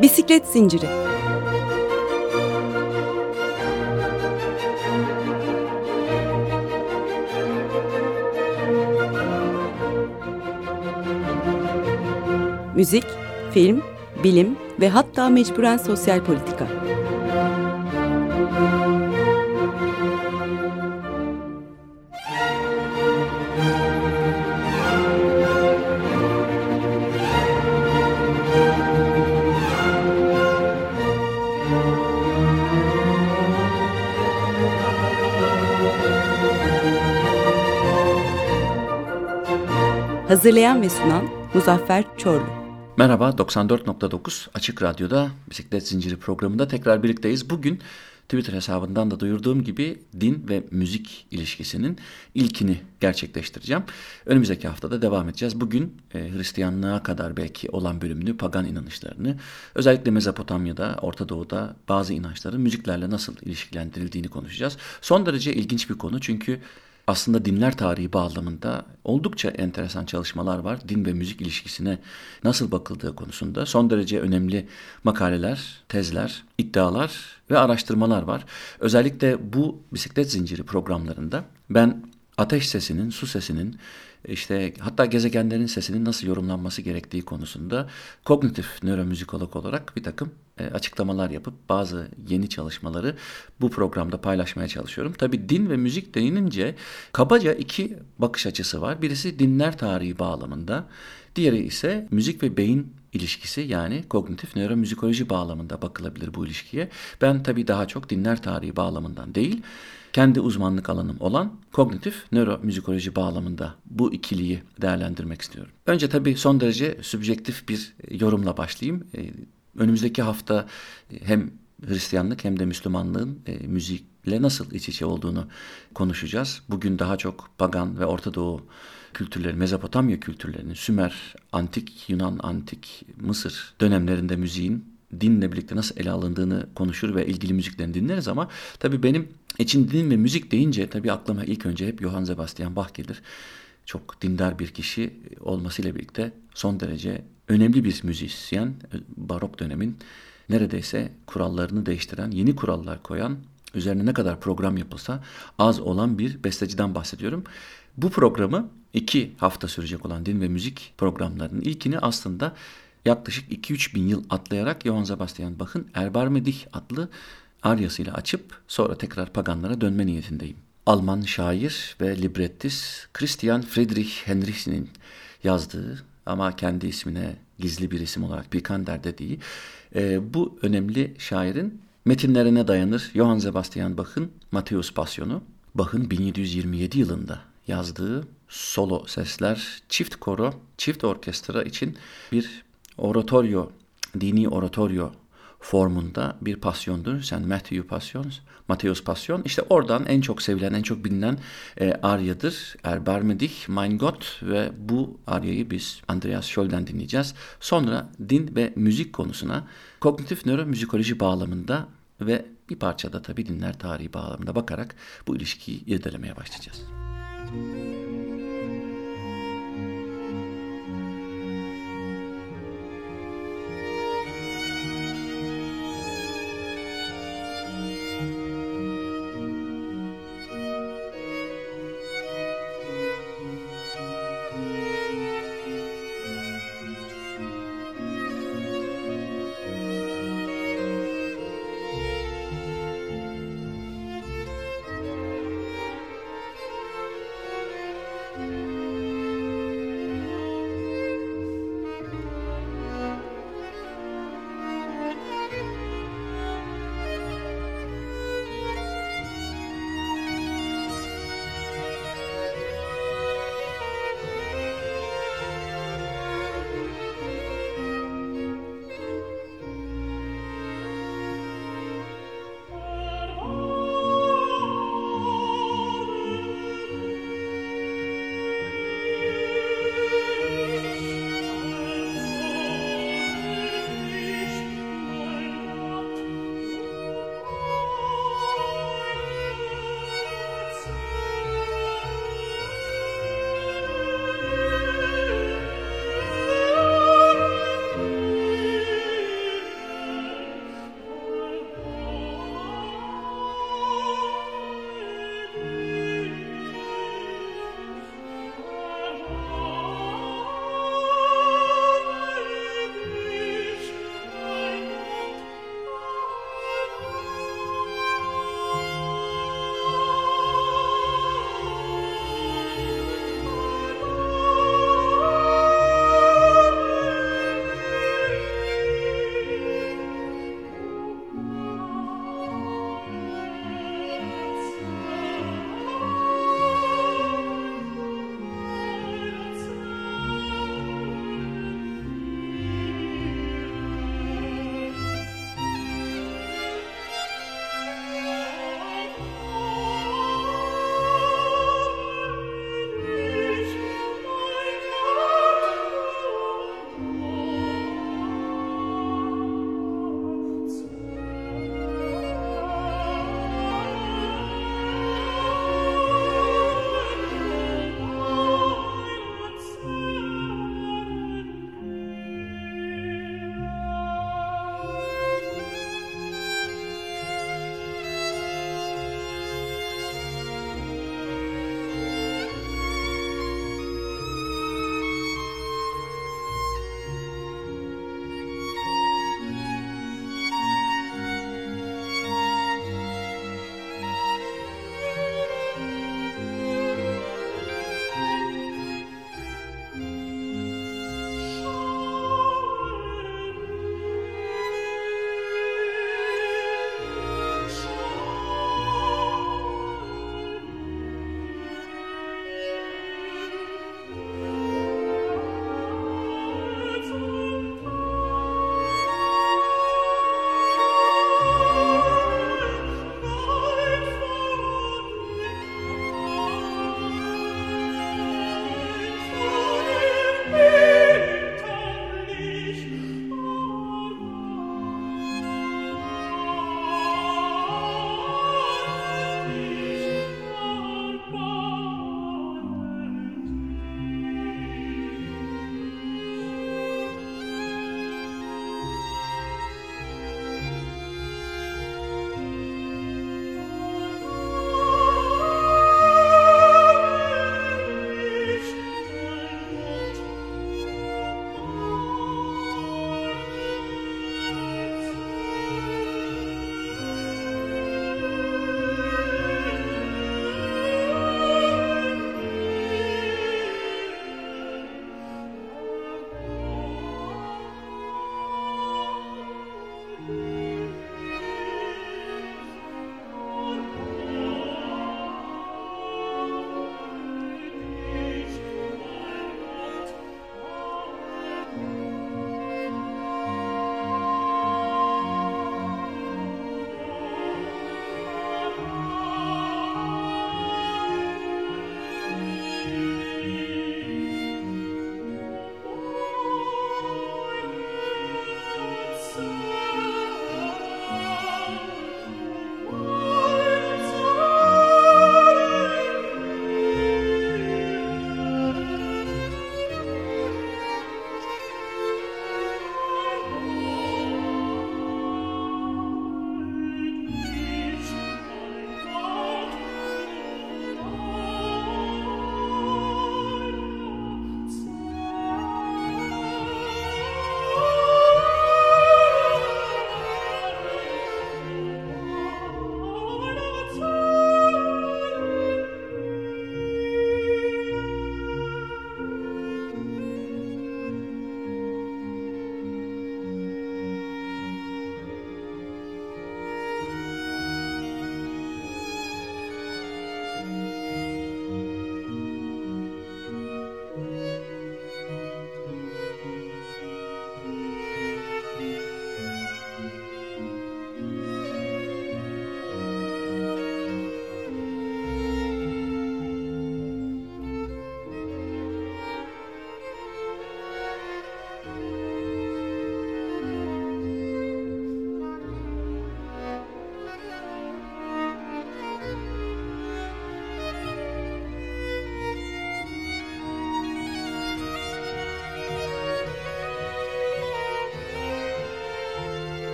Bisiklet zinciri. Müzik, film, bilim ve hatta mecburen sosyal politika. Hazırlayan ve sunan Muzaffer Çorlu. Merhaba, 94.9 Açık Radyo'da Bisiklet Zinciri programında tekrar birlikteyiz. Bugün Twitter hesabından da duyurduğum gibi din ve müzik ilişkisinin ilkini gerçekleştireceğim. Önümüzdeki haftada devam edeceğiz. Bugün Hristiyanlığa kadar belki olan bölümünü, pagan inanışlarını, özellikle Mezopotamya'da, Orta Doğu'da bazı inançların müziklerle nasıl ilişkilendirildiğini konuşacağız. Son derece ilginç bir konu çünkü aslında dinler tarihi bağlamında oldukça enteresan çalışmalar var. Din ve müzik ilişkisine nasıl bakıldığı konusunda son derece önemli makaleler, tezler, iddialar ve araştırmalar var. Özellikle bu bisiklet zinciri programlarında ben ateş sesinin, su sesinin, hatta gezegenlerin sesinin nasıl yorumlanması gerektiği konusunda kognitif nöromüzikolog olarak bir takım açıklamalar yapıp bazı yeni çalışmaları bu programda paylaşmaya çalışıyorum. Tabii din ve müzik denilince kabaca iki bakış açısı var. Birisi dinler tarihi bağlamında, diğeri ise müzik ve beyin ilişkisi, yani kognitif nöromüzikoloji bağlamında bakılabilir bu ilişkiye. Ben tabii daha çok dinler tarihi bağlamından değil, kendi uzmanlık alanım olan kognitif nöromüzikoloji bağlamında bu ikiliyi değerlendirmek istiyorum. Önce tabii son derece sübjektif bir yorumla başlayayım. Önümüzdeki hafta hem Hristiyanlık hem de Müslümanlığın müzikle nasıl iç içe olduğunu konuşacağız. Bugün daha çok pagan ve Orta Doğu kültürleri, Mezopotamya kültürlerinin, Sümer, Antik Yunan, Antik Mısır dönemlerinde müziğin dinle birlikte nasıl ele alındığını konuşur ve ilgili müziklerini dinleriz ama tabii benim için din ve müzik deyince tabii aklıma ilk önce hep Johann Sebastian Bach gelir. Çok dindar bir kişi olmasıyla birlikte son derece önemli bir müzisyen, barok dönemin neredeyse kurallarını değiştiren, yeni kurallar koyan, üzerine ne kadar program yapılsa az olan bir besteciden bahsediyorum. Bu programı 2 hafta sürecek olan din ve müzik programlarının ilkini aslında yaklaşık 2-3 bin yıl atlayarak Johann Sebastian Bach'ın Erbarme dich adlı aryasıyla açıp sonra tekrar paganlara dönme niyetindeyim. Alman şair ve librettist Christian Friedrich Henrichs'in yazdığı ama kendi ismine gizli bir isim olarak Picander dediği bu önemli şairin metinlerine dayanır Johann Sebastian Bach'ın Matthäus Pasyonu. Bach'ın 1727 yılında yazdığı solo sesler, çift koro, çift orkestra için bir oratorio, dini oratorio formunda bir pasyondur. Sen Matthäus Passion. İşte oradan en çok sevilen, en çok bilinen aryadır. Erbarme dich, mein Gott, ve bu aryayı biz Andreas Scholl'den dinleyeceğiz. Sonra din ve müzik konusuna kognitif nöromüzikoloji bağlamında ve bir parçada tabii dinler tarihi bağlamında bakarak bu ilişkiyi irdelemeye başlayacağız.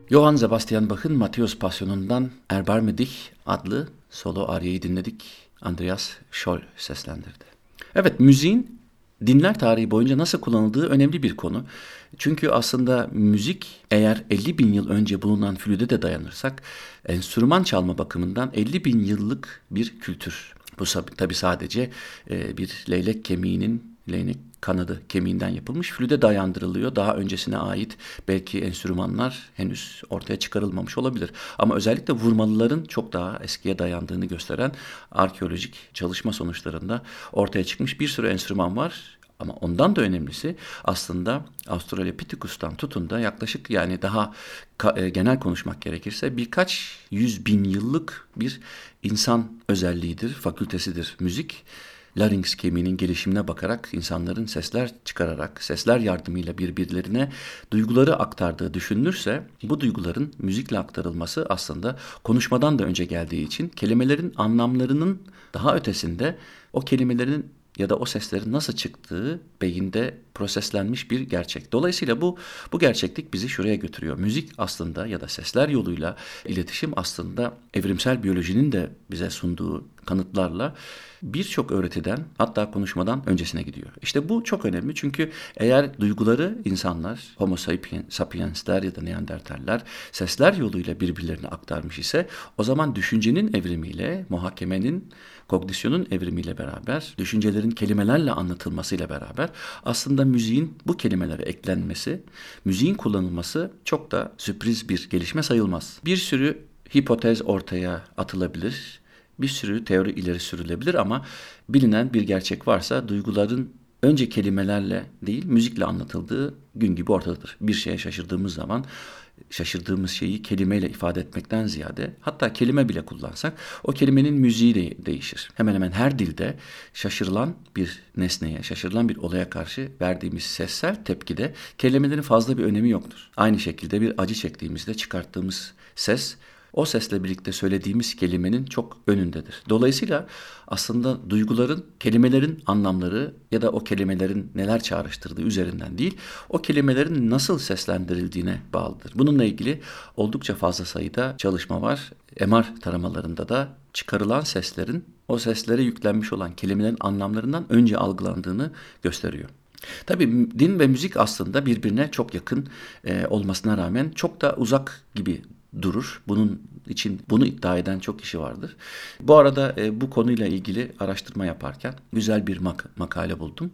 Johann Sebastian Bach'ın Matthäus Passionu'ndan Erbarme dich adlı solo aryayı dinledik. Andreas Scholl seslendirdi. Evet, müziğin dinler tarihi boyunca nasıl kullanıldığı önemli bir konu. Çünkü aslında müzik, eğer 50 bin yıl önce bulunan flüde de dayanırsak, enstrüman çalma bakımından 50 bin yıllık bir kültür. Bu tabi sadece bir leylek kanadı kemiğinden yapılmış flüde dayandırılıyor. Daha öncesine ait belki enstrümanlar henüz ortaya çıkarılmamış olabilir. Ama özellikle vurmalıların çok daha eskiye dayandığını gösteren arkeolojik çalışma sonuçlarında ortaya çıkmış bir sürü enstrüman var. Ama ondan da önemlisi aslında Australopithecus'tan tutun da yaklaşık, yani daha genel konuşmak gerekirse, birkaç 100 bin yıllık bir insan özelliğidir, fakültesidir müzik. Larynx kemiğinin gelişimine bakarak insanların sesler çıkararak, sesler yardımıyla birbirlerine duyguları aktardığı düşünülürse, bu duyguların müzikle aktarılması aslında konuşmadan da önce geldiği için kelimelerin anlamlarının daha ötesinde o kelimelerin ya da o seslerin nasıl çıktığı beyinde proseslenmiş bir gerçek. Dolayısıyla bu gerçeklik bizi şuraya götürüyor. Müzik aslında ya da sesler yoluyla iletişim aslında evrimsel biyolojinin de bize sunduğu kanıtlarla birçok öğretiden, hatta konuşmadan öncesine gidiyor. İşte bu çok önemli, çünkü eğer duyguları insanlar, Homo sapiensler ya da Neandertaller sesler yoluyla birbirlerine aktarmış ise, o zaman düşüncenin evrimiyle, muhakemenin, kognisyonun evrimiyle beraber, düşüncelerin kelimelerle anlatılmasıyla beraber aslında müziğin bu kelimelere eklenmesi, müziğin kullanılması çok da sürpriz bir gelişme sayılmaz. Bir sürü hipotez ortaya atılabilir, bir sürü teori ileri sürülebilir ama bilinen bir gerçek varsa duyguların önce kelimelerle değil müzikle anlatıldığı gün gibi ortadadır. Bir şeye şaşırdığımız zaman şaşırdığımız şeyi kelimeyle ifade etmekten ziyade, hatta kelime bile kullansak o kelimenin müziği de değişir. Hemen hemen her dilde şaşırılan bir nesneye, şaşırılan bir olaya karşı verdiğimiz sessel tepkide kelimelerin fazla bir önemi yoktur. Aynı şekilde bir acı çektiğimizde çıkarttığımız ses, o sesle birlikte söylediğimiz kelimenin çok önündedir. Dolayısıyla aslında duyguların, kelimelerin anlamları ya da o kelimelerin neler çağrıştırdığı üzerinden değil, o kelimelerin nasıl seslendirildiğine bağlıdır. Bununla ilgili oldukça fazla sayıda çalışma var. MR taramalarında da çıkarılan seslerin o seslere yüklenmiş olan kelimelerin anlamlarından önce algılandığını gösteriyor. Tabii din ve müzik aslında birbirine çok yakın olmasına rağmen çok da uzak gibi durur. Bunun için bunu iddia eden çok kişi vardır. Bu arada bu konuyla ilgili araştırma yaparken güzel bir makale buldum.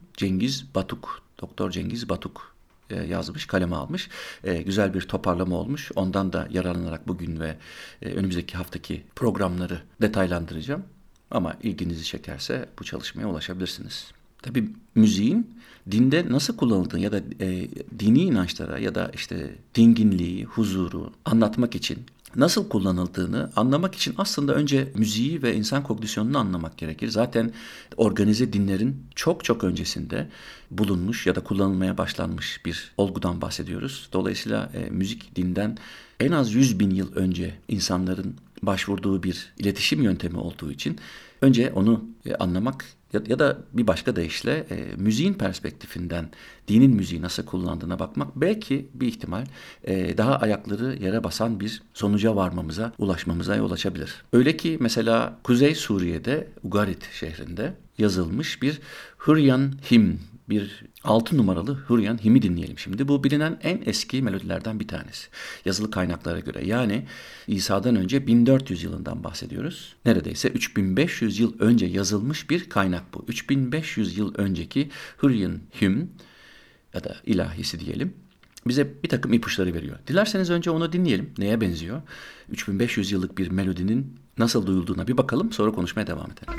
Doktor Cengiz Batuk yazmış, kaleme almış. Güzel bir toparlama olmuş. Ondan da yararlanarak bugün ve önümüzdeki haftaki programları detaylandıracağım. Ama ilginizi çekerse bu çalışmaya ulaşabilirsiniz. Tabii müziğin dinde nasıl kullanıldığını ya da dini inançlara ya da işte dinginliği, huzuru anlatmak için nasıl kullanıldığını anlamak için aslında önce müziği ve insan kognisyonunu anlamak gerekir. Zaten organize dinlerin çok çok öncesinde bulunmuş ya da kullanılmaya başlanmış bir olgudan bahsediyoruz. Dolayısıyla müzik dinden en az 100 bin yıl önce insanların başvurduğu bir iletişim yöntemi olduğu için önce onu anlamak ya da bir başka deyişle müziğin perspektifinden dinin müziği nasıl kullandığına bakmak belki bir ihtimal daha ayakları yere basan bir sonuca ulaşmamıza yol açabilir. Öyle ki mesela Kuzey Suriye'de Ugarit şehrinde yazılmış bir Hüryan Him, bir 6 numaralı Hüryan Him'i dinleyelim şimdi. Bu bilinen en eski melodilerden bir tanesi. Yazılı kaynaklara göre, yani İsa'dan önce 1400 yılından bahsediyoruz. Neredeyse 3500 yıl önce yazılmış bir kaynak bu. 3500 yıl önceki Hüryan Him ya da ilahisi diyelim, bize bir takım ipuçları veriyor. Dilerseniz önce onu dinleyelim. Neye benziyor? 3500 yıllık bir melodinin nasıl duyulduğuna bir bakalım, sonra konuşmaya devam edelim.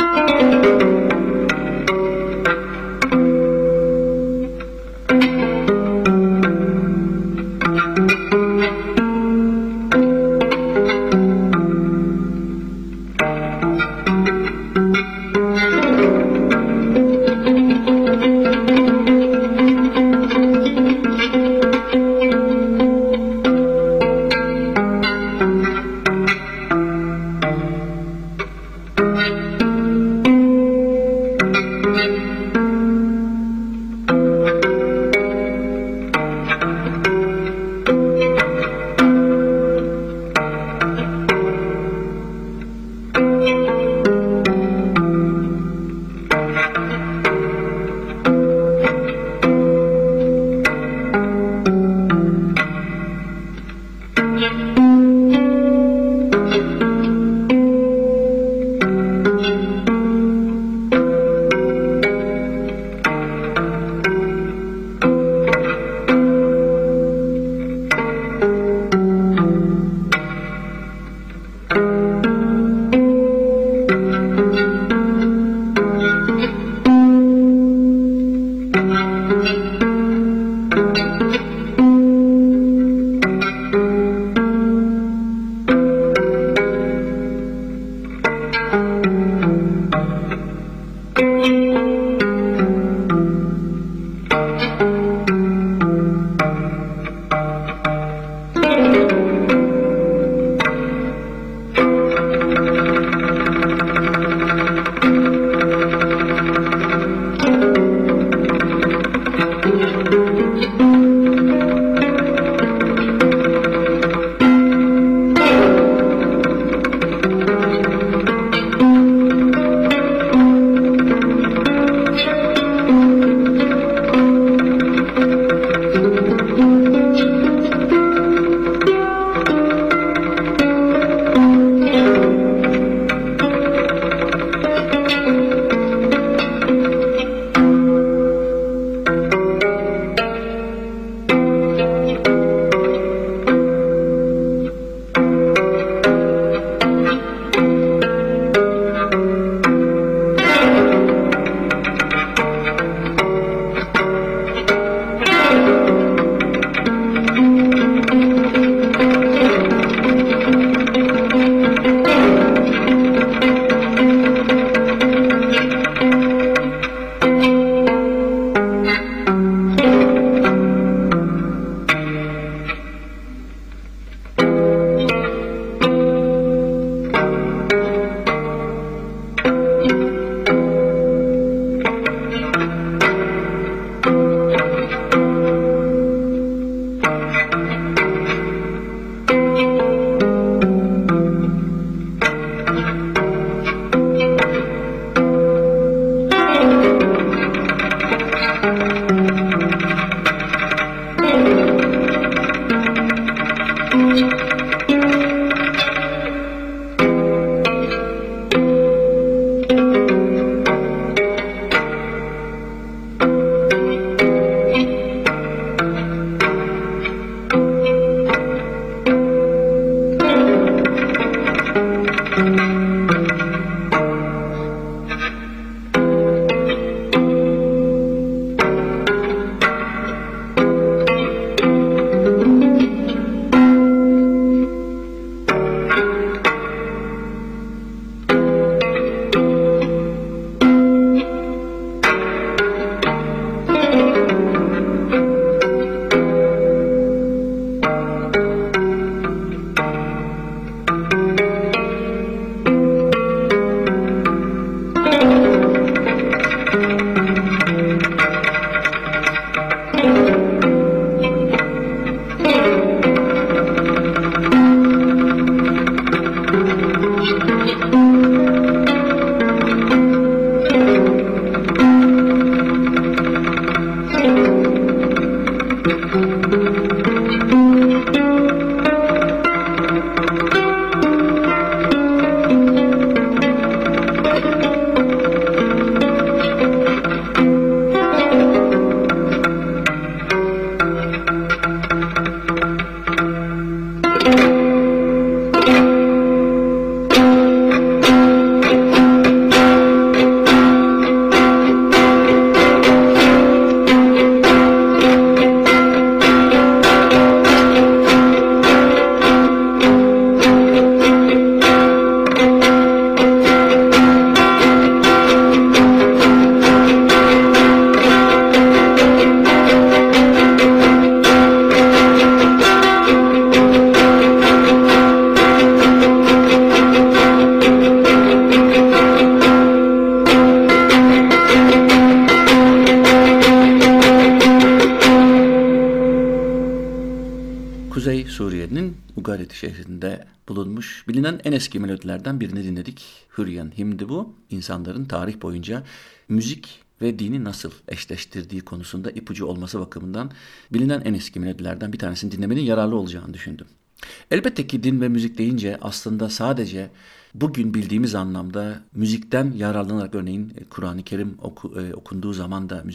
Kuzey Suriye'nin Ugarit şehrinde bulunmuş bilinen en eski melodilerden birini dinledik. Hürriyen Himdi bu. İnsanların tarih boyunca müzik ve dini nasıl eşleştirdiği konusunda ipucu olması bakımından bilinen en eski melodilerden bir tanesini dinlemenin yararlı olacağını düşündüm. Elbette ki din ve müzik deyince aslında sadece bugün bildiğimiz anlamda müzikten yararlanarak, örneğin Kur'an-ı Kerim okunduğu zaman da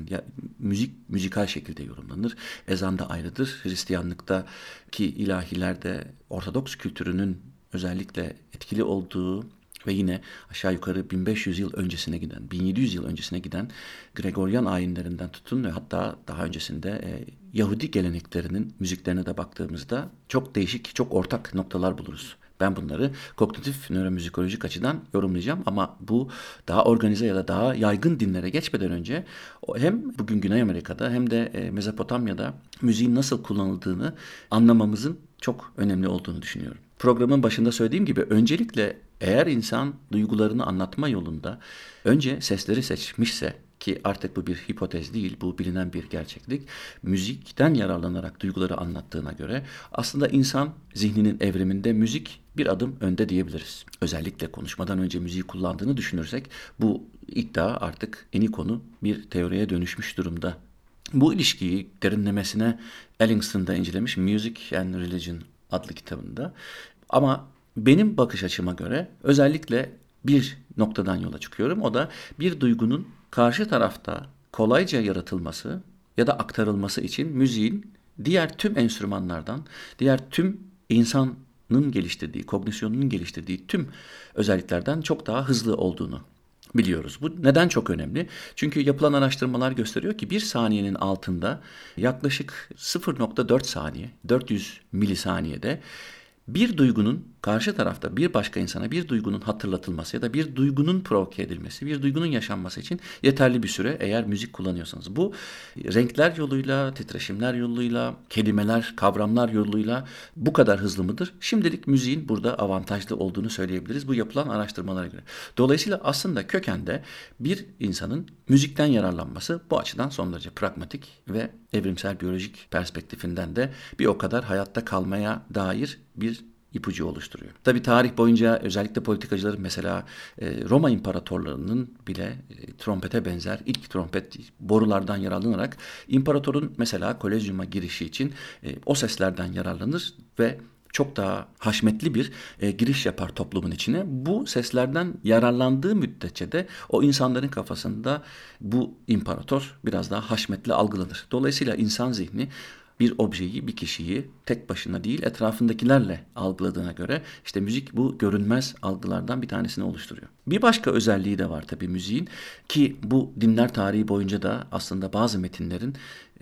müzikal şekilde yorumlanır. Ezan da ayrıdır. Hristiyanlıktaki ilahiler de Ortodoks kültürünün özellikle etkili olduğu ve yine aşağı yukarı 1500 yıl öncesine giden, 1700 yıl öncesine giden Gregorian ayinlerinden tutun ve hatta daha öncesinde Yahudi geleneklerinin müziklerine de baktığımızda çok değişik, çok ortak noktalar buluruz. Ben bunları kognitif nöromüzikolojik açıdan yorumlayacağım ama bu daha organize ya da daha yaygın dinlere geçmeden önce hem bugün Güney Amerika'da hem de Mezopotamya'da müziğin nasıl kullanıldığını anlamamızın çok önemli olduğunu düşünüyorum. Programın başında söylediğim gibi öncelikle eğer insan duygularını anlatma yolunda önce sesleri seçmişse, ki artık bu bir hipotez değil, bu bilinen bir gerçeklik, müzikten yararlanarak duyguları anlattığına göre aslında insan zihninin evriminde müzik bir adım önde diyebiliriz. Özellikle konuşmadan önce müziği kullandığını düşünürsek bu iddia artık eni konu bir teoriye dönüşmüş durumda. Bu ilişkiyi derinlemesine Ellingston'da incelemiş Music and Religion adlı kitabında. Ama benim bakış açıma göre özellikle bir noktadan yola çıkıyorum. O da bir duygunun karşı tarafta kolayca yaratılması ya da aktarılması için müziğin diğer tüm enstrümanlardan, diğer tüm insanın geliştirdiği, kognisyonunun geliştirdiği tüm özelliklerden çok daha hızlı olduğunu biliyoruz. Bu neden çok önemli? Çünkü yapılan araştırmalar gösteriyor ki bir saniyenin altında yaklaşık 0,4 saniye, 400 milisaniyede bir duygunun karşı tarafta bir başka insana bir duygunun hatırlatılması ya da bir duygunun provoke edilmesi, bir duygunun yaşanması için yeterli bir süre eğer müzik kullanıyorsanız. Bu renkler yoluyla, titreşimler yoluyla, kelimeler, kavramlar yoluyla bu kadar hızlı mıdır? Şimdilik müziğin burada avantajlı olduğunu söyleyebiliriz bu yapılan araştırmalara göre. Dolayısıyla aslında kökende bir insanın müzikten yararlanması bu açıdan son derece pragmatik ve evrimsel biyolojik perspektifinden de bir o kadar hayatta kalmaya dair bir ipucu oluşturuyor. Tabii tarih boyunca özellikle politikacıların mesela Roma imparatorlarının bile trompete benzer ilk trompet borulardan yararlanarak imparatorun mesela Kolezyum'a girişi için o seslerden yararlanır ve çok daha haşmetli bir giriş yapar toplumun içine. Bu seslerden yararlandığı müddetçe de o insanların kafasında bu imparator biraz daha haşmetli algılanır. Dolayısıyla insan zihni bir objeyi, bir kişiyi tek başına değil etrafındakilerle algıladığına göre işte müzik bu görünmez algılardan bir tanesini oluşturuyor. Bir başka özelliği de var tabii müziğin ki bu dinler tarihi boyunca da aslında bazı metinlerin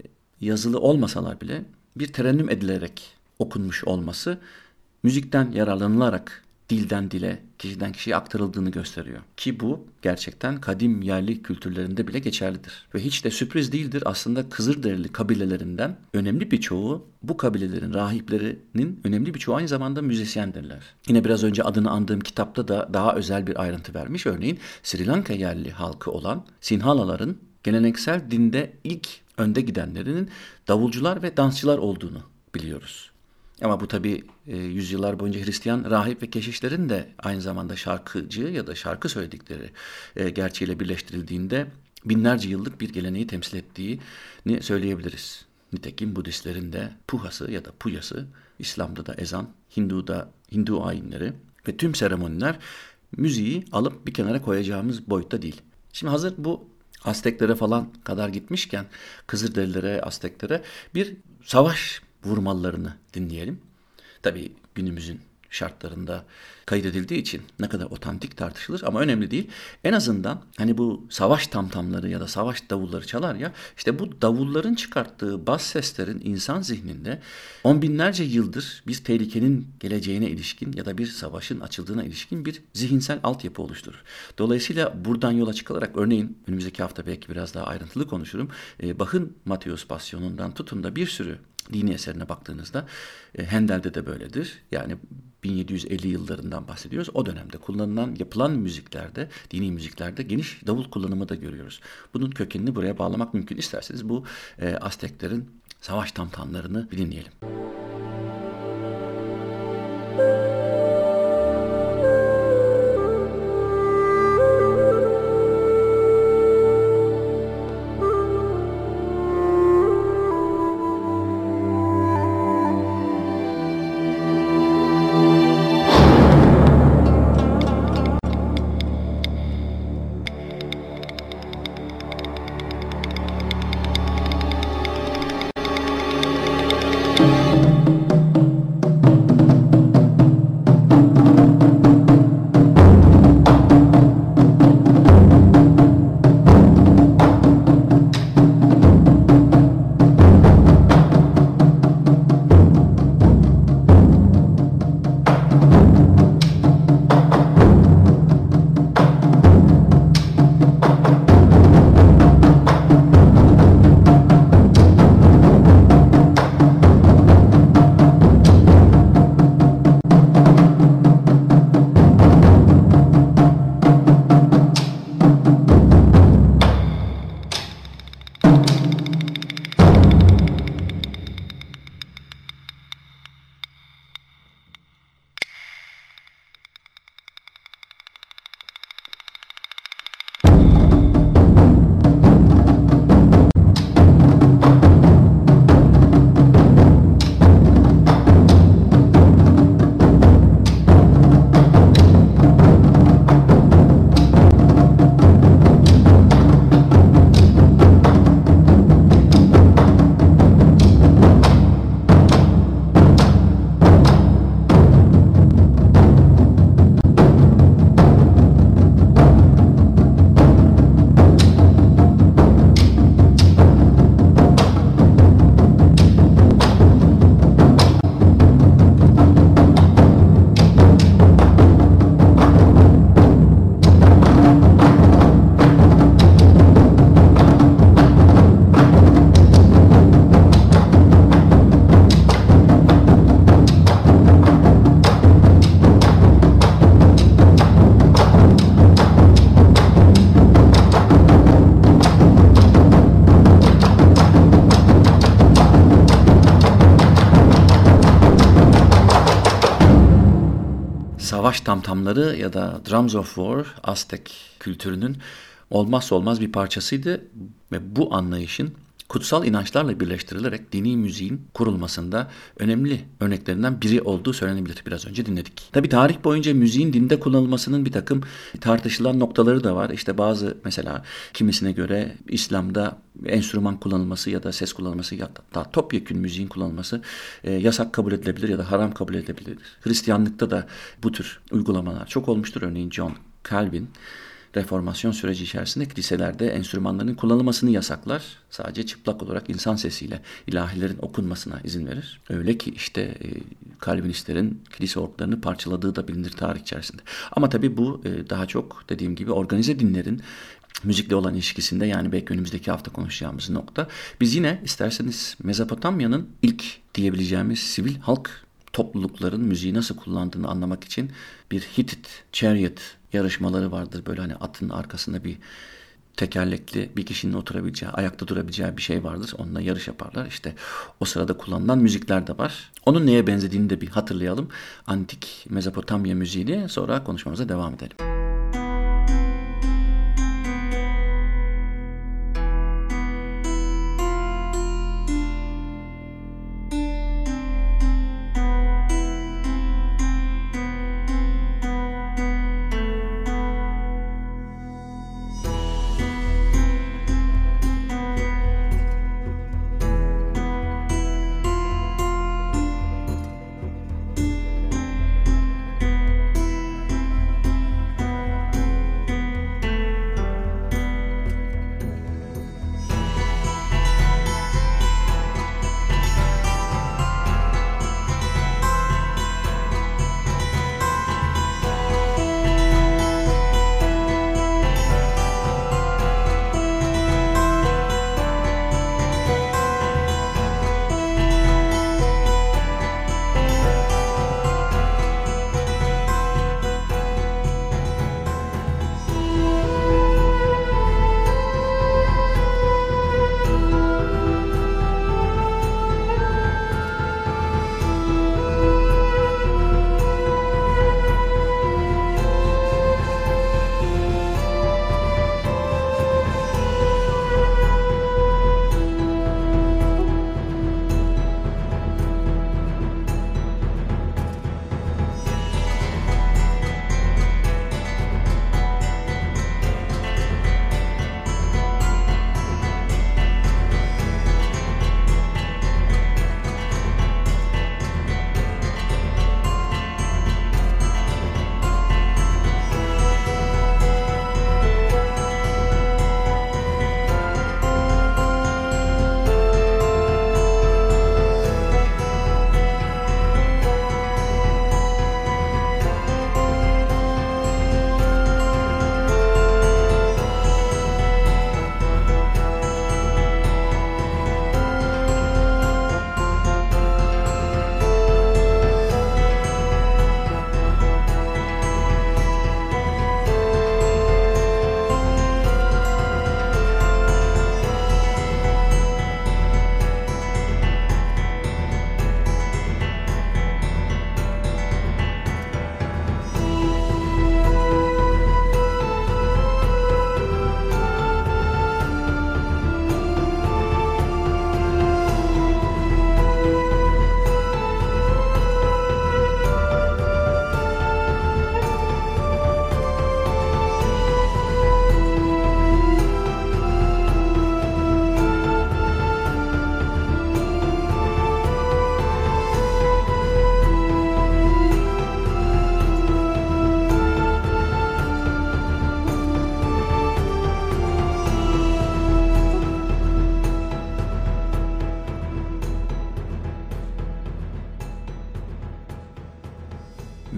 yazılı olmasalar bile bir terennüm edilerek okunmuş olması müzikten yararlanılarak dilden dile, kişiden kişiye aktarıldığını gösteriyor. Ki bu gerçekten kadim yerli kültürlerinde bile geçerlidir. Ve hiç de sürpriz değildir. Aslında Kızılderili kabilelerinden önemli birçoğu, bu kabilelerin rahiplerinin önemli birçoğu aynı zamanda müzisyendirler. Yine biraz önce adını andığım kitapta da daha özel bir ayrıntı vermiş. Örneğin Sri Lanka yerli halkı olan Sinhalaların geleneksel dinde ilk önde gidenlerinin davulcular ve dansçılar olduğunu biliyoruz. Ama bu tabii yüzyıllar boyunca Hristiyan rahip ve keşişlerin de aynı zamanda şarkıcı ya da şarkı söyledikleri gerçeğiyle birleştirildiğinde binlerce yıllık bir geleneği temsil ettiğini söyleyebiliriz. Nitekim Budistlerin de puhası ya da puyası, İslam'da da ezan, Hindu ayinleri ve tüm seremoniler müziği alıp bir kenara koyacağımız boyutta değil. Şimdi hazır bu Azteklere falan kadar gitmişken Kızılderililere, Azteklere bir savaş vurmalarını dinleyelim. Tabii günümüzün şartlarında kaydedildiği için ne kadar otantik tartışılır ama önemli değil. En azından hani bu savaş tamtamları ya da savaş davulları çalar ya, işte bu davulların çıkarttığı bas seslerin insan zihninde on binlerce yıldır bir tehlikenin geleceğine ilişkin ya da bir savaşın açıldığına ilişkin bir zihinsel altyapı oluşturur. Dolayısıyla buradan yola çıkılarak örneğin önümüzdeki hafta belki biraz daha ayrıntılı konuşurum. Bach'ın Matthäus Passionu'ndan tutun da bir sürü dini eserine baktığınızda Handel'de de böyledir. Yani 1750 yıllarından bahsediyoruz. O dönemde yapılan müziklerde, dini müziklerde geniş davul kullanımı da görüyoruz. Bunun kökenini buraya bağlamak mümkün. İsterseniz bu Azteklerin savaş tamtamlarını dinleyelim. Savaş tamtamları ya da Drums of War, Aztek kültürünün olmazsa olmaz bir parçasıydı ve bu anlayışın kutsal inançlarla birleştirilerek dini müziğin kurulmasında önemli örneklerinden biri olduğu söylenebilir. Biraz önce dinledik. Tabii tarih boyunca müziğin dinde kullanılmasının bir takım tartışılan noktaları da var. İşte bazı mesela kimisine göre İslam'da enstrüman kullanılması ya da ses kullanılması ya da topyekün müziğin kullanılması yasak kabul edilebilir ya da haram kabul edilebilir. Hristiyanlıkta da bu tür uygulamalar çok olmuştur. Örneğin John Calvin Reformasyon süreci içerisinde kiliselerde enstrümanların kullanılmasını yasaklar. Sadece çıplak olarak insan sesiyle ilahilerin okunmasına izin verir. Öyle ki işte Calvinistlerin kilise orglarını parçaladığı da bilinir tarih içerisinde. Ama tabii bu daha çok dediğim gibi organize dinlerin müzikle olan ilişkisinde, yani belki önümüzdeki hafta konuşacağımız nokta. Biz yine isterseniz Mezopotamya'nın ilk diyebileceğimiz sivil halk toplulukların müziği nasıl kullandığını anlamak için bir Hittite chariot yarışmaları vardır. Böyle hani atın arkasında bir tekerlekli bir kişinin oturabileceği, ayakta durabileceği bir şey vardır. Onunla yarış yaparlar. İşte o sırada kullanılan müzikler de var. Onun neye benzediğini de bir hatırlayalım. Antik Mezopotamya müziğiyle sonra konuşmamıza devam edelim.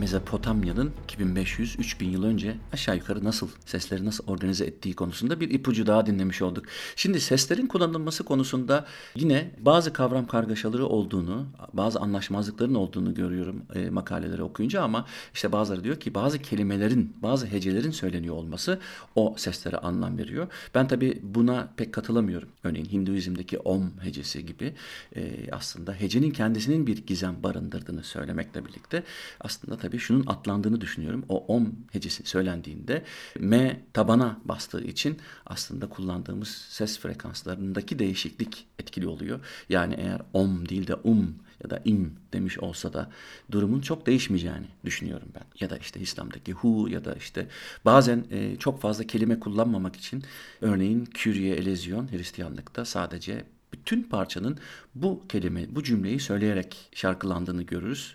Mezopotamya'nın 2500-3000 yıl önce aşağı yukarı sesleri nasıl organize ettiği konusunda bir ipucu daha dinlemiş olduk. Şimdi seslerin kullanılması konusunda yine bazı kavram kargaşaları olduğunu, bazı anlaşmazlıkların olduğunu görüyorum makaleleri okuyunca, ama işte bazıları diyor ki bazı kelimelerin, bazı hecelerin söyleniyor olması o seslere anlam veriyor. Ben tabii buna pek katılamıyorum. Örneğin Hinduizm'deki Om hecesi gibi aslında hecenin kendisinin bir gizem barındırdığını söylemekle birlikte aslında tabii şunun atlandığını düşünüyorum. O Om hecesi söylendiğinde M tabana bastığı için aslında kullandığımız ses frekanslarındaki değişiklik etkili oluyor. Yani eğer Om değil de ya da im demiş olsa da durumun çok değişmeyeceğini düşünüyorum ben. Ya da işte İslam'daki hu ya da işte bazen çok fazla kelime kullanmamak için örneğin Kyrie eleison Hristiyanlıkta sadece bütün parçanın bu cümleyi söyleyerek şarkılandığını görürüz.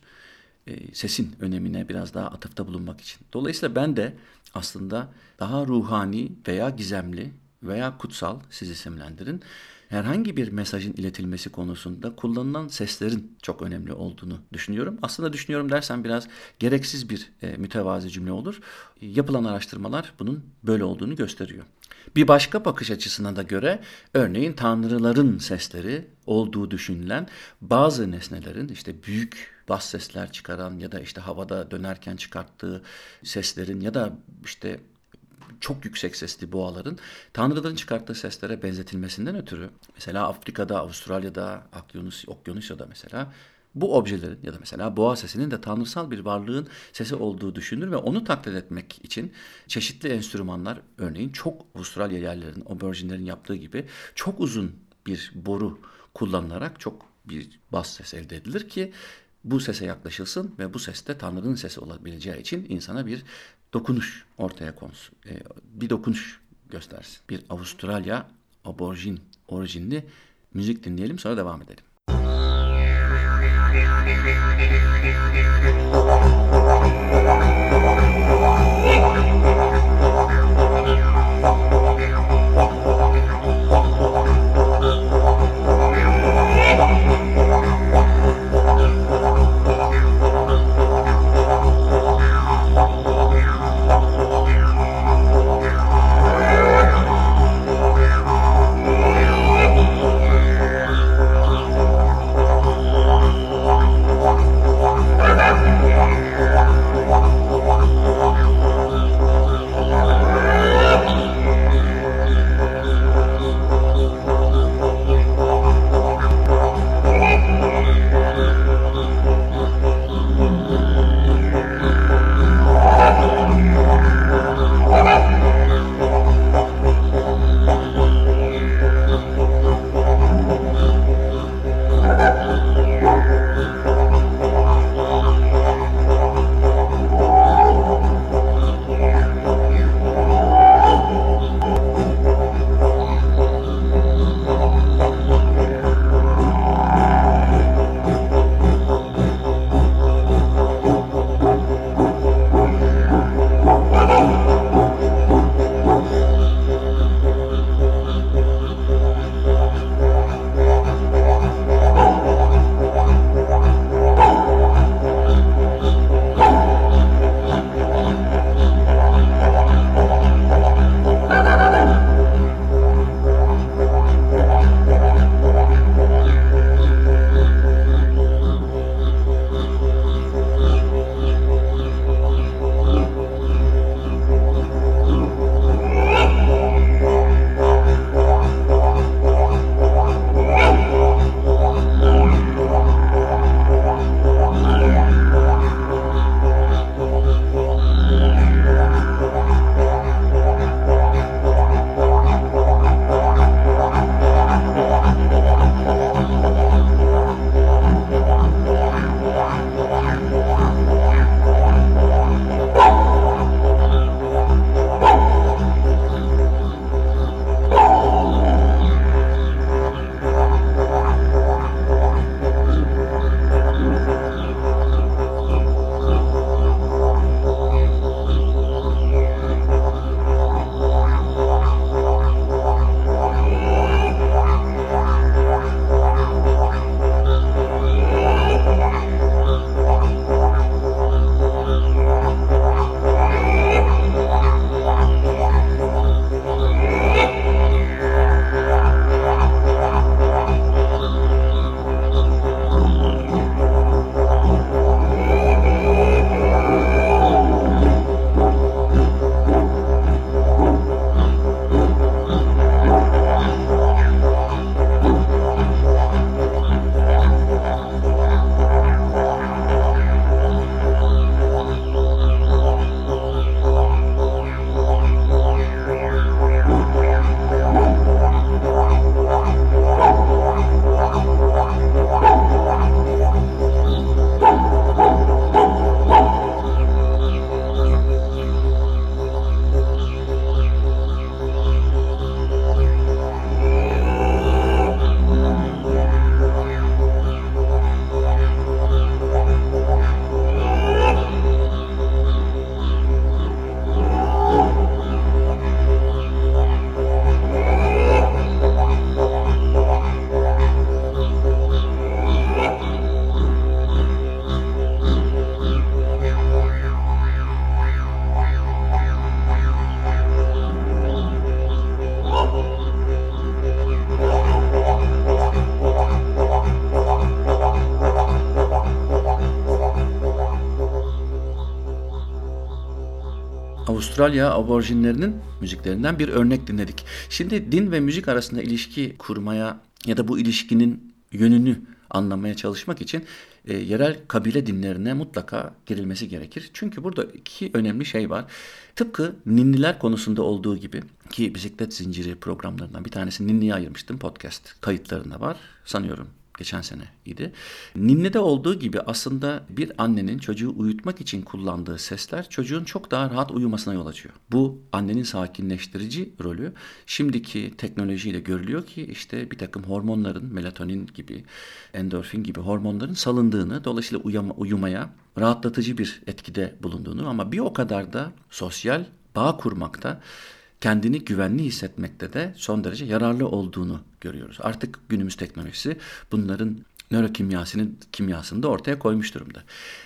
Sesin önemine biraz daha atıfta bulunmak için. Dolayısıyla ben de aslında daha ruhani veya gizemli veya kutsal, siz isimlendirin, herhangi bir mesajın iletilmesi konusunda kullanılan seslerin çok önemli olduğunu düşünüyorum. Aslında düşünüyorum dersen biraz gereksiz bir mütevazi cümle olur. Yapılan araştırmalar bunun böyle olduğunu gösteriyor. Bir başka bakış açısına da göre örneğin tanrıların sesleri olduğu düşünülen bazı nesnelerin işte büyük bas sesler çıkaran ya da işte havada dönerken çıkarttığı seslerin ya da işte çok yüksek sesli boğaların tanrıların çıkarttığı seslere benzetilmesinden ötürü mesela Afrika'da, Avustralya'da, Okyanusya'da mesela bu objelerin ya da mesela boğa sesinin de tanrısal bir varlığın sesi olduğu düşünülür ve onu taklit etmek için çeşitli enstrümanlar, örneğin çok Avustralya yerlerinin, aborjinlerin yaptığı gibi çok uzun bir boru kullanılarak çok bir bas ses elde edilir ki bu sese yaklaşılsın ve bu ses de Tanrı'nın sesi olabileceği için insana bir dokunuş ortaya konsun. Bir dokunuş göstersin. Bir Avustralya aborjin orijinli müzik dinleyelim, sonra devam edelim. Avustralya aborjinlerinin müziklerinden bir örnek dinledik. Şimdi din ve müzik arasında ilişki kurmaya ya da bu ilişkinin yönünü anlamaya çalışmak için yerel kabile dinlerine mutlaka girilmesi gerekir. Çünkü burada iki önemli şey var. Tıpkı ninniler konusunda olduğu gibi, ki bisiklet zinciri programlarından bir tanesi ninniye ayırmıştım, podcast kayıtlarında var sanıyorum. Geçen seneydi. Ninni'de olduğu gibi aslında bir annenin çocuğu uyutmak için kullandığı sesler çocuğun çok daha rahat uyumasına yol açıyor. Bu annenin sakinleştirici rolü şimdiki teknolojiyle görülüyor ki işte bir takım hormonların, melatonin gibi, endorfin gibi hormonların salındığını, dolayısıyla uyumaya rahatlatıcı bir etkide bulunduğunu, ama bir o kadar da sosyal bağ kurmakta, kendini güvenli hissetmekte de son derece yararlı olduğunu görüyoruz. Artık günümüz teknolojisi bunların kimyasını da ortaya koymuş durumda.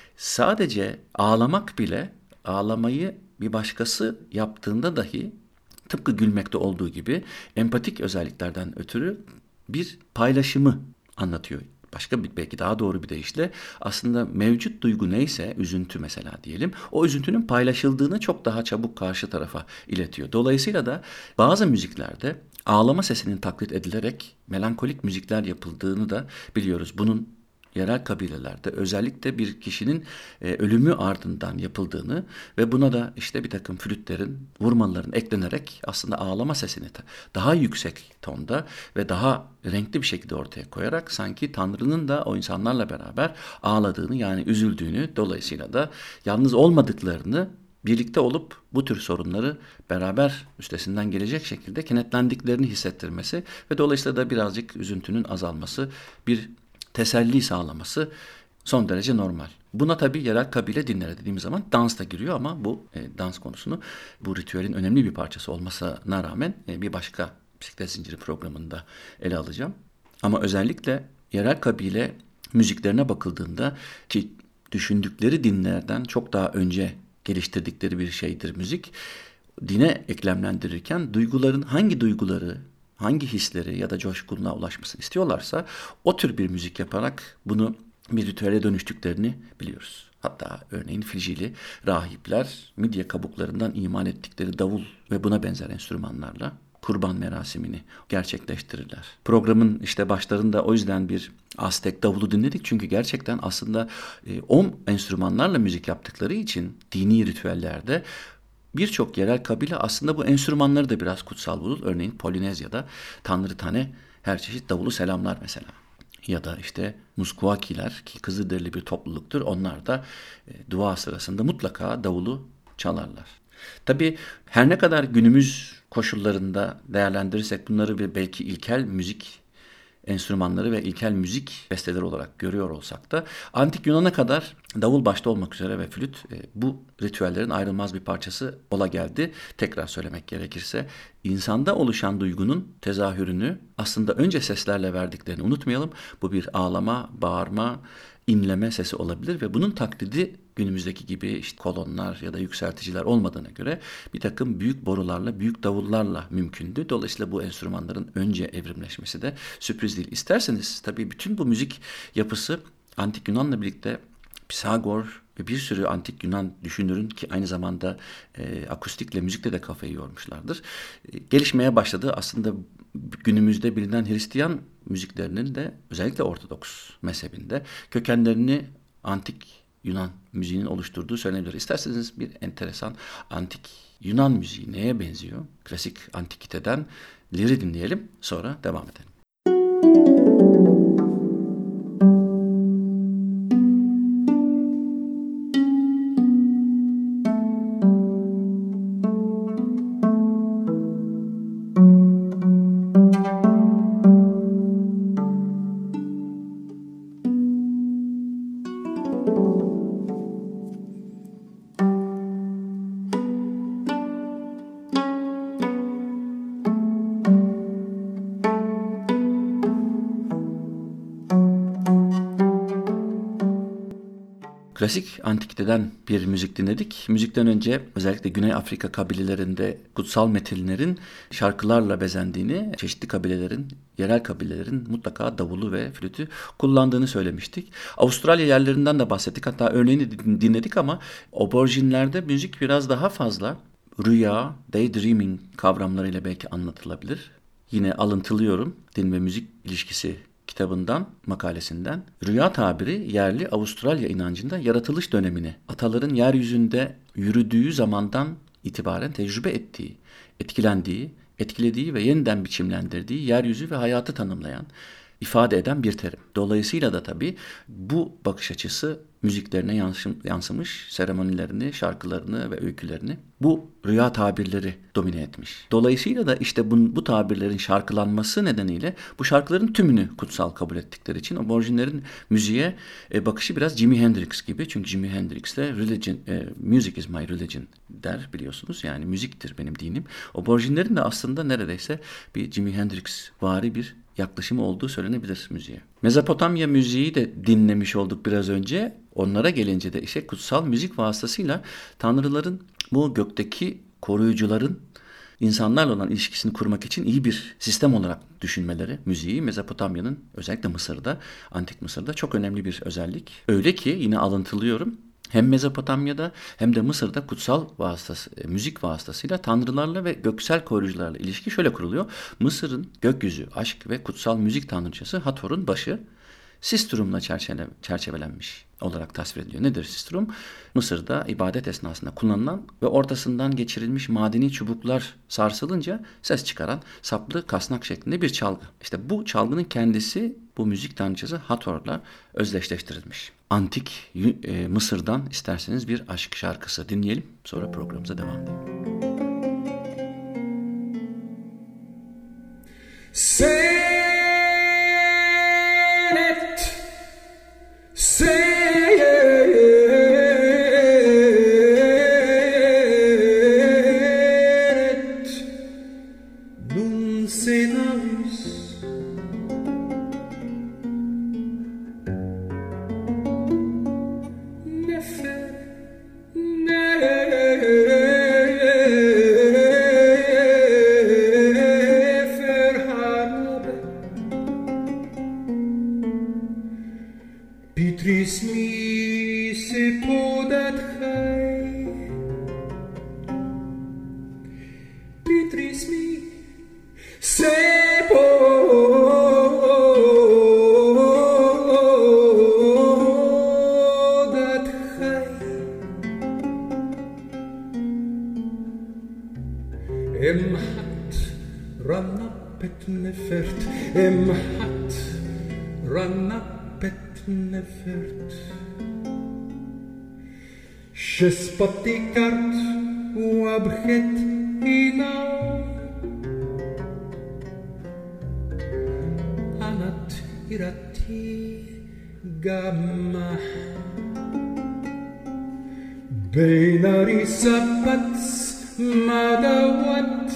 Sadece ağlamak bile, ağlamayı bir başkası yaptığında dahi tıpkı gülmekte olduğu gibi empatik özelliklerden ötürü bir paylaşımı anlatıyor. Başka bir, belki daha doğru bir deyişle, aslında mevcut duygu neyse, üzüntü mesela diyelim, o üzüntünün paylaşıldığını çok daha çabuk karşı tarafa iletiyor. Dolayısıyla da bazı müziklerde ağlama sesinin taklit edilerek melankolik müzikler yapıldığını da biliyoruz. Bunun yerel kabilelerde özellikle bir kişinin ölümü ardından yapıldığını ve buna da işte bir takım flütlerin, vurmaların eklenerek aslında ağlama sesini daha yüksek tonda ve daha renkli bir şekilde ortaya koyarak sanki Tanrı'nın da o insanlarla beraber ağladığını, yani üzüldüğünü, dolayısıyla da yalnız olmadıklarını, birlikte olup bu tür sorunları beraber üstesinden gelecek şekilde kenetlendiklerini hissettirmesi ve dolayısıyla da birazcık üzüntünün azalması, bir teselli sağlaması son derece normal. Buna tabii yerel kabile dinleri dediğimiz zaman dans da giriyor, ama bu dans konusunu bu ritüelin önemli bir parçası olmasına rağmen bir başka bisiklet zinciri programında ele alacağım. Ama özellikle yerel kabile müziklerine bakıldığında, ki düşündükleri dinlerden çok daha önce geliştirdikleri bir şeydir müzik, dine eklemlendirirken hangi duyguları, hangi hisleri ya da coşkunluğa ulaşmasını istiyorlarsa o tür bir müzik yaparak bunu bir ritüele dönüştüklerini biliyoruz. Hatta örneğin Ficili rahipler midye kabuklarından imal ettikleri davul ve buna benzer enstrümanlarla kurban merasimini gerçekleştirirler. Programın işte başlarında o yüzden bir Aztek davulu dinledik. Çünkü gerçekten aslında o enstrümanlarla müzik yaptıkları için dini ritüellerde birçok yerel kabile aslında bu enstrümanları da biraz kutsal bulur. Örneğin Polinezya'da Tanrı Tane her çeşit davulu selamlar mesela. Ya da işte Muskuakiler, ki Kızılderili bir topluluktur, onlar da dua sırasında mutlaka davulu çalarlar. Tabii her ne kadar günümüz koşullarında değerlendirirsek bunları belki ilkel müzik enstrümanları ve ilkel müzik besteleri olarak görüyor olsak da, Antik Yunan'a kadar davul başta olmak üzere ve flüt bu ritüellerin ayrılmaz bir parçası ola geldi. Tekrar söylemek gerekirse, insanda oluşan duygunun tezahürünü aslında önce seslerle verdiklerini unutmayalım. Bu bir ağlama, bağırma, inleme sesi olabilir ve bunun taklidi günümüzdeki gibi işte kolonlar ya da yükselticiler olmadığına göre bir takım büyük borularla, büyük davullarla mümkündü. Dolayısıyla bu enstrümanların önce evrimleşmesi de sürpriz değil. İsterseniz tabii bütün bu müzik yapısı Antik Yunan'la birlikte Pisagor ve bir sürü Antik Yunan düşünürün, ki aynı zamanda akustikle, müzikle de kafayı yormuşlardır, gelişmeye başladı. Aslında günümüzde bilinen Hristiyan müziklerinin de özellikle Ortodoks mezhebinde kökenlerini Antik Yunan müziğinin oluşturduğu söylenebilir. İsterseniz bir enteresan Antik Yunan müziği neye benziyor? Klasik antikiteden Lir'i dinleyelim, sonra devam edelim. Klasik antikiteden bir müzik dinledik. Müzikten önce özellikle Güney Afrika kabilelerinde kutsal metinlerin şarkılarla bezendiğini, çeşitli kabilelerin, yerel kabilelerin mutlaka davulu ve flütü kullandığını söylemiştik. Avustralya yerlerinden de bahsettik. Hatta örneğini dinledik, ama aborjinlerde müzik biraz daha fazla rüya, daydreaming kavramlarıyla belki anlatılabilir. Yine alıntılıyorum din ve müzik ilişkisi kitabından, makalesinden. Rüya tabiri yerli Avustralya inancında yaratılış dönemini, ataların yeryüzünde yürüdüğü zamandan itibaren tecrübe ettiği, etkilendiği, etkilediği ve yeniden biçimlendirdiği yeryüzü ve hayatı tanımlayan, ifade eden bir terim. Dolayısıyla da tabii bu bakış açısı müziklerine yansımış, seremonilerini, şarkılarını ve öykülerini bu rüya tabirleri domine etmiş. Dolayısıyla da işte bu tabirlerin şarkılanması nedeniyle bu şarkıların tümünü kutsal kabul ettikleri için aborjinlerin müziğe bakışı biraz Jimi Hendrix gibi. Çünkü Jimi Hendrix de music is my religion der biliyorsunuz. Yani müziktir benim dinim. Aborjinlerin de aslında neredeyse bir Jimi Hendrix vari bir yaklaşımı olduğu söylenebilir müziğe. Mezopotamya müziği de dinlemiş olduk biraz önce. Onlara gelince de işte kutsal müzik vasıtasıyla tanrıların bu gökteki koruyucuların insanlarla olan ilişkisini kurmak için iyi bir sistem olarak düşünmeleri müziği Mezopotamya'nın özellikle Mısır'da, Antik Mısır'da çok önemli bir özellik. Öyle ki yine alıntılıyorum. Hem Mezopotamya'da hem de Mısır'da kutsal müzik vasıtasıyla tanrılarla ve göksel koruyucularla ilişki şöyle kuruluyor. Mısır'ın gökyüzü, aşk ve kutsal müzik tanrıçası Hathor'un başı sistrumla çerçevelenmiş olarak tasvir ediliyor. Nedir sistrum? Mısır'da ibadet esnasında kullanılan ve ortasından geçirilmiş madeni çubuklar sarsılınca ses çıkaran saplı kasnak şeklinde bir çalgı. İşte bu çalgının kendisi bu müzik tanrıçası Hathor'la özdeşleştirilmiş. Antik Mısır'dan isterseniz bir aşk şarkısı dinleyelim. Sonra programımıza devam edelim. Spottikart uabhet ina Anat irati gamma Beinari sapats madawat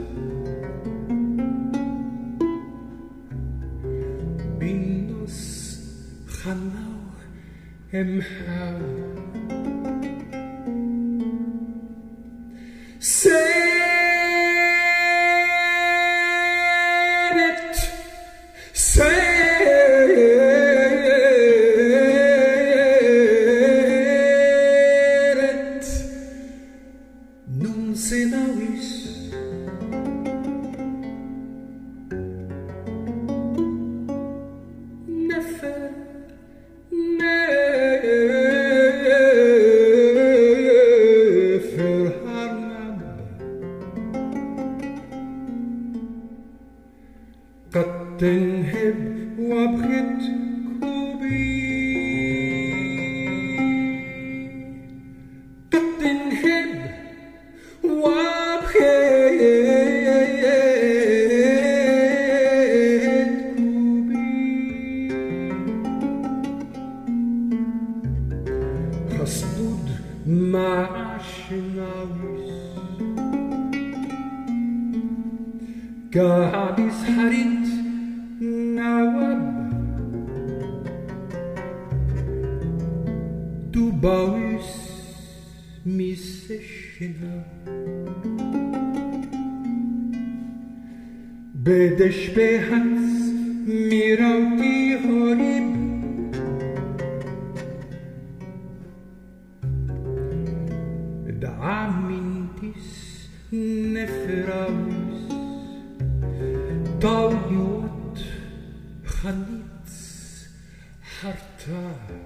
Binos khanau emha Gabis harit nawab Tu bawis miseshina Bedesh behats mirauti horib Da'amintis harta.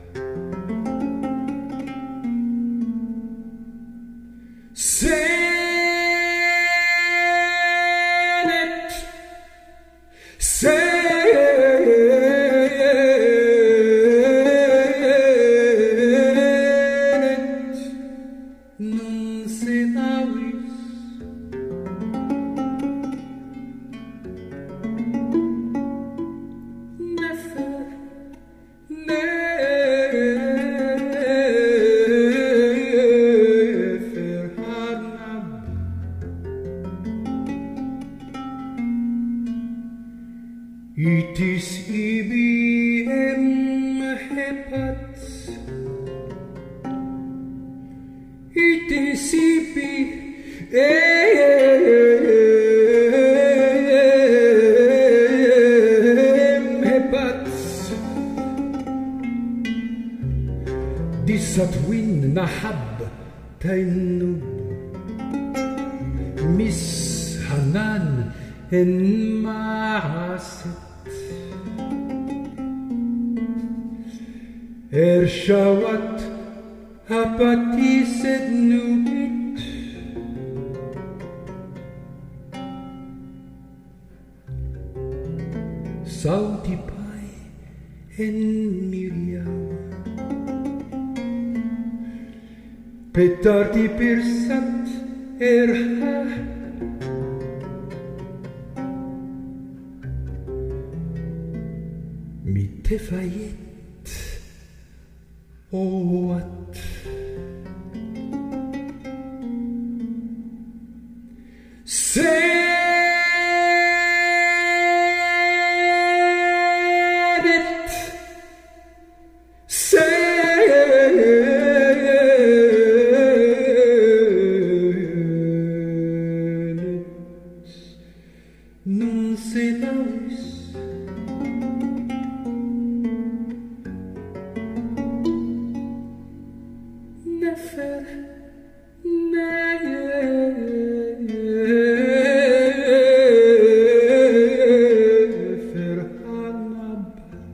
Senet, senet, non se navis. Nefer, nefer harnab. Itis ibi hepat. Itis ibi hepat. Disat win nahab tainub. Mis hanan en maaset. Shawat hapatised nubit. Sauti pai en Miriam. Petardi pirsat erha. Mitefayet oat. Senet, senet, non se navis. Nefer, nefer harnab.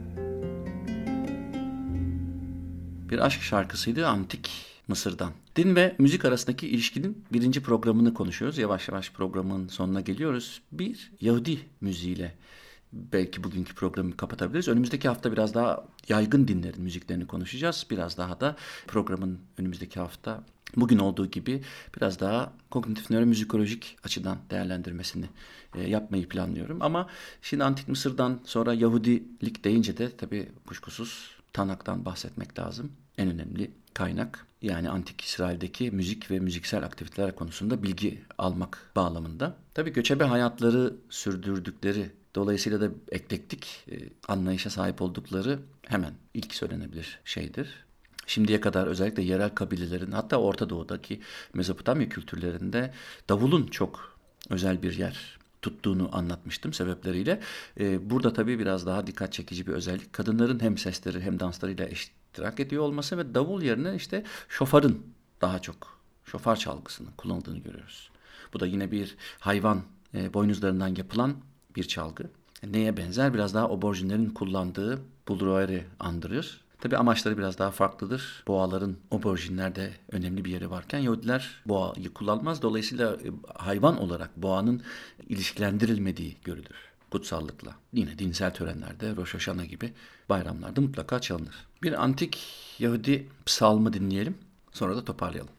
Bir aşk şarkısıydı Antik Mısır'dan. Din ve müzik arasındaki ilişkinin birinci programını konuşuyoruz. Yavaş yavaş programın sonuna geliyoruz. Bir Yahudi müziğiyle belki bugünkü programı kapatabiliriz. Önümüzdeki hafta biraz daha yaygın dinlerin müziklerini konuşacağız. Biraz daha da programın önümüzdeki hafta bugün olduğu gibi biraz daha kognitif nöromüzikolojik açıdan değerlendirmesini yapmayı planlıyorum. Ama şimdi Antik Mısır'dan sonra Yahudilik deyince de tabii kuşkusuz Tanak'tan bahsetmek lazım. En önemli kaynak, yani Antik İsrail'deki müzik ve müziksel aktiviteler konusunda bilgi almak bağlamında. Tabii göçebe hayatları sürdürdükleri, dolayısıyla da eklektik anlayışa sahip oldukları hemen ilk söylenebilir şeydir. Şimdiye kadar özellikle yerel kabilelerin, hatta Orta Doğu'daki Mezopotamya kültürlerinde davulun çok özel bir yer tuttuğunu anlatmıştım sebepleriyle. Burada tabii biraz daha dikkat çekici bir özellik, kadınların hem sesleri hem danslarıyla iştirak ediyor olması ve davul yerine işte şofarın, daha çok şofar çalgısının kullanıldığını görüyoruz. Bu da yine bir hayvan boynuzlarından yapılan bir çalgı. Neye benzer? Biraz daha oborjinlerin kullandığı bulruari andırır. Tabii amaçları biraz daha farklıdır. Boğaların oborjinlerde önemli bir yeri varken Yahudiler boğayı kullanmaz. Dolayısıyla hayvan olarak boğanın ilişkilendirilmediği görülür kutsallıkla. Yine dinsel törenlerde, Rosh Hashanah gibi bayramlarda mutlaka çalınır. Bir antik Yahudi psalmı dinleyelim. Sonra da toparlayalım.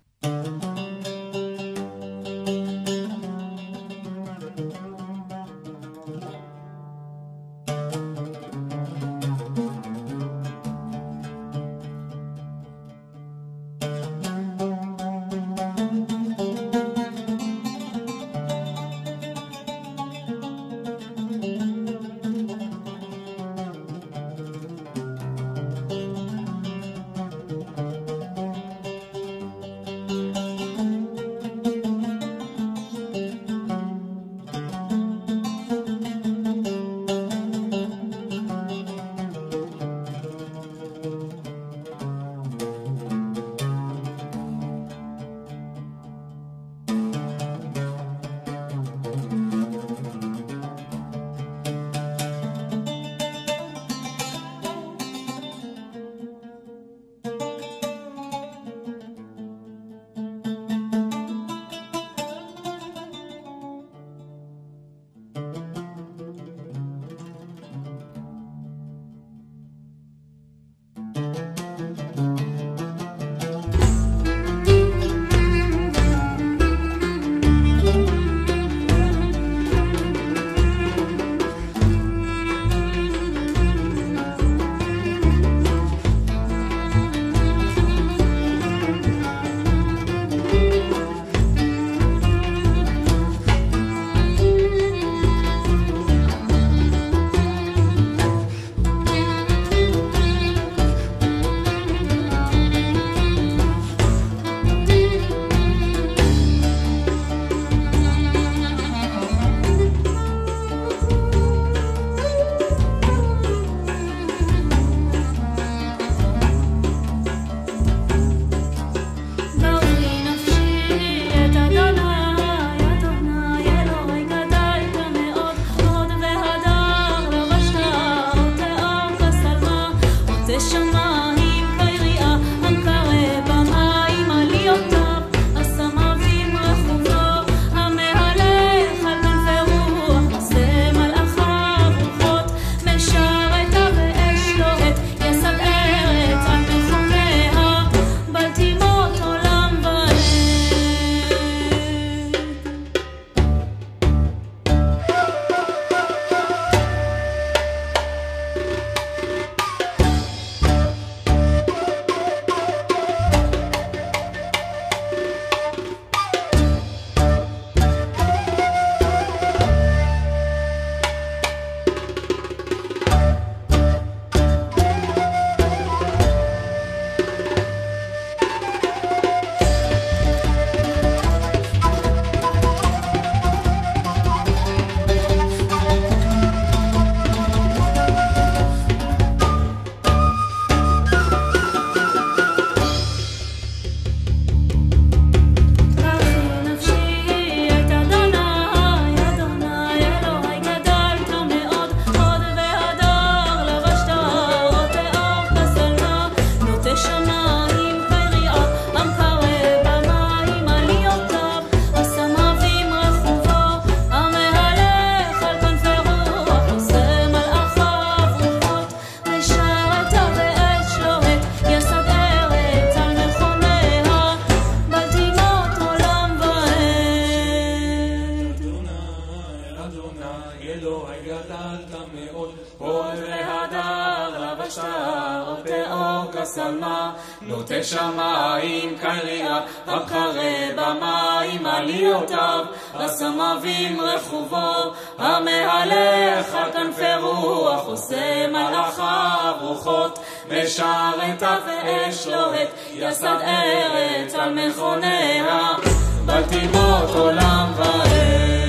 תאור כסלמה, נוטה שמיים קרירה, הקרב במים עליותיו, הסמבים רכובו, המהלך על כנפי רוח, עושה מלאכיו רוחות, משרתיו ואש לוהט, יסד ארץ על מכוניה, בתיבות עולם ועד.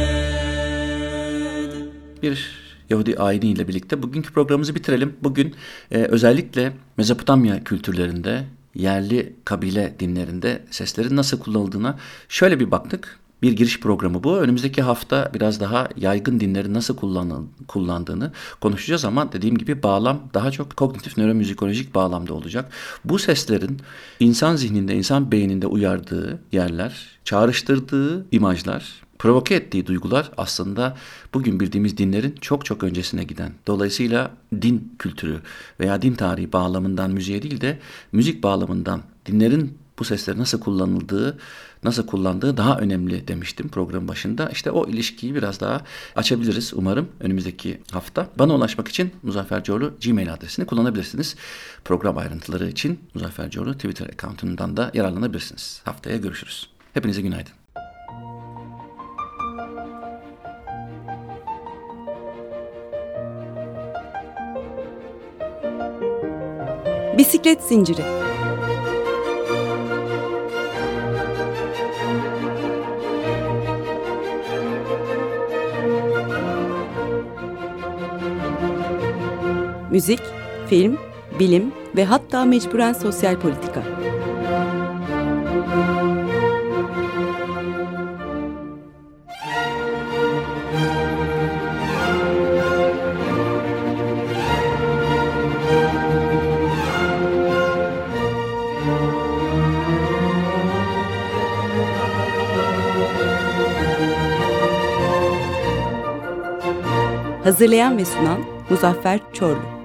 Bir Yahudi ayiniyle birlikte bugünkü programımızı bitirelim. Bugün özellikle Mezopotamya kültürlerinde, yerli kabile dinlerinde seslerin nasıl kullanıldığına şöyle bir baktık. Bir giriş programı bu. Önümüzdeki hafta biraz daha yaygın dinlerin nasıl kullandığını konuşacağız ama dediğim gibi bağlam daha çok kognitif nöromüzikolojik bağlamda olacak. Bu seslerin insan zihninde, insan beyninde uyardığı yerler, çağrıştırdığı imajlar, provoke ettiği duygular aslında bugün bildiğimiz dinlerin çok çok öncesine giden. Dolayısıyla din kültürü veya din tarihi bağlamından müziğe değil de müzik bağlamından dinlerin bu sesleri nasıl kullandığı daha önemli demiştim program başında. İşte o ilişkiyi biraz daha açabiliriz umarım önümüzdeki hafta. Bana ulaşmak için Muzaffer Coğlu Gmail adresini kullanabilirsiniz. Program ayrıntıları için Muzaffer Coğlu Twitter account'undan da yararlanabilirsiniz. Haftaya görüşürüz. Hepinize günaydın. Bisiklet Zinciri. Müzik, film, bilim ve hatta mecburen sosyal politika. Hazırlayan ve sunan Muzaffer Çorlu.